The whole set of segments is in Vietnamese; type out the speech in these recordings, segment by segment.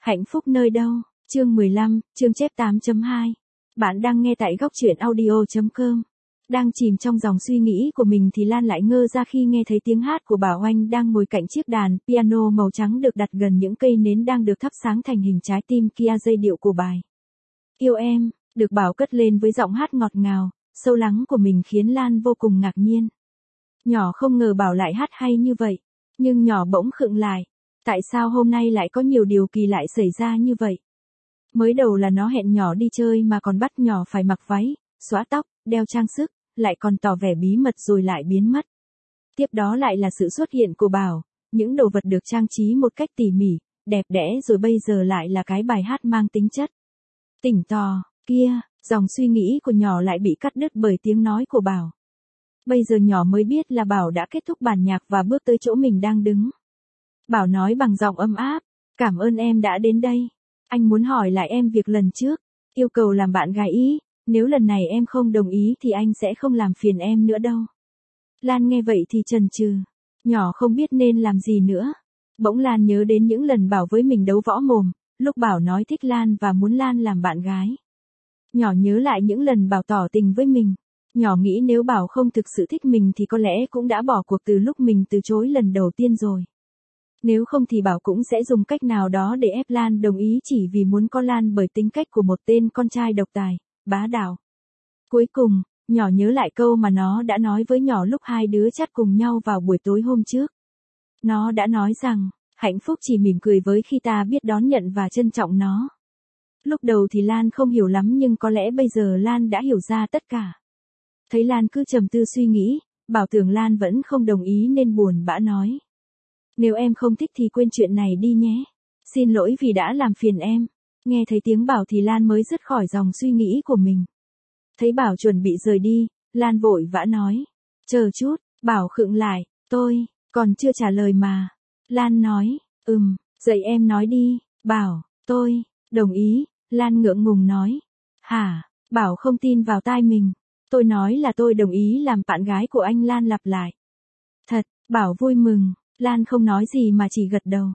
Hạnh phúc nơi đâu? Chương 15, chương chép 8.2. Bạn đang nghe tại góc truyện audio.com. Đang chìm trong dòng suy nghĩ của mình thì Lan lại ngơ ra khi nghe thấy tiếng hát của Bảo Oanh đang ngồi cạnh chiếc đàn piano màu trắng được đặt gần những cây nến đang được thắp sáng thành hình trái tim kia. Giai điệu của bài Yêu Em được Bảo cất lên với giọng hát ngọt ngào, sâu lắng của mình khiến Lan vô cùng ngạc nhiên. Nhỏ không ngờ Bảo lại hát hay như vậy, nhưng nhỏ bỗng khựng lại. Tại sao hôm nay lại có nhiều điều kỳ lạ xảy ra như vậy? Mới đầu là nó hẹn nhỏ đi chơi mà còn bắt nhỏ phải mặc váy, xõa tóc, đeo trang sức, lại còn tỏ vẻ bí mật rồi lại biến mất. Tiếp đó lại là sự xuất hiện của Bảo, những đồ vật được trang trí một cách tỉ mỉ, đẹp đẽ, rồi bây giờ lại là cái bài hát mang tính chất tỉnh tò. Kia, dòng suy nghĩ của nhỏ lại bị cắt đứt bởi tiếng nói của Bảo. Bây giờ nhỏ mới biết là Bảo đã kết thúc bản nhạc và bước tới chỗ mình đang đứng. Bảo nói bằng giọng ấm áp, cảm ơn em đã đến đây. Anh muốn hỏi lại em việc lần trước, yêu cầu làm bạn gái ý, nếu lần này em không đồng ý thì anh sẽ không làm phiền em nữa đâu. Lan nghe vậy thì chần chừ, nhỏ không biết nên làm gì nữa. Bỗng Lan nhớ đến những lần Bảo với mình đấu võ mồm, lúc Bảo nói thích Lan và muốn Lan làm bạn gái. Nhỏ nhớ lại những lần Bảo tỏ tình với mình. Nhỏ nghĩ nếu Bảo không thực sự thích mình thì có lẽ cũng đã bỏ cuộc từ lúc mình từ chối lần đầu tiên rồi. Nếu không thì Bảo cũng sẽ dùng cách nào đó để ép Lan đồng ý chỉ vì muốn có Lan bởi tính cách của một tên con trai độc tài, bá đạo. Cuối cùng, nhỏ nhớ lại câu mà nó đã nói với nhỏ lúc hai đứa chat cùng nhau vào buổi tối hôm trước. Nó đã nói rằng, hạnh phúc chỉ mỉm cười với khi ta biết đón nhận và trân trọng nó. Lúc đầu thì Lan không hiểu lắm nhưng có lẽ bây giờ Lan đã hiểu ra tất cả. Thấy Lan cứ trầm tư suy nghĩ, Bảo tưởng Lan vẫn không đồng ý nên buồn bã nói. Nếu em không thích thì quên chuyện này đi nhé. Xin lỗi vì đã làm phiền em. Nghe thấy tiếng Bảo thì Lan mới dứt khỏi dòng suy nghĩ của mình. Thấy Bảo chuẩn bị rời đi, Lan vội vã nói. Chờ chút, Bảo khựng lại, tôi, còn chưa trả lời mà. Lan nói, dậy em nói đi. Bảo, tôi, đồng ý. Lan ngượng ngùng nói. Hả? Bảo không tin vào tai mình. Tôi nói là tôi đồng ý làm bạn gái của anh. Lan lặp lại. Thật, Bảo vui mừng. Lan không nói gì mà chỉ gật đầu.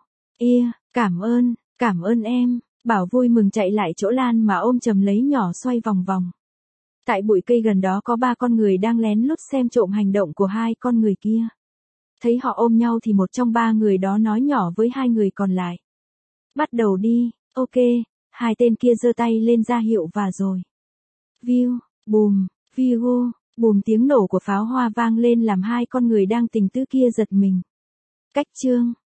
Cảm ơn em. Bảo vui mừng chạy lại chỗ Lan mà ôm chầm lấy nhỏ xoay vòng vòng. Tại bụi cây gần đó có 3 con người đang lén lút xem trộm hành động của 2 con người kia. Thấy họ ôm nhau thì một trong 3 người đó nói nhỏ với 2 người còn lại. Bắt đầu đi, ok. 2 tên kia giơ tay lên ra hiệu và rồi. Viu, bùm, viu, bùm, tiếng nổ của pháo hoa vang lên làm 2 con người đang tình tứ kia giật mình. Cách chương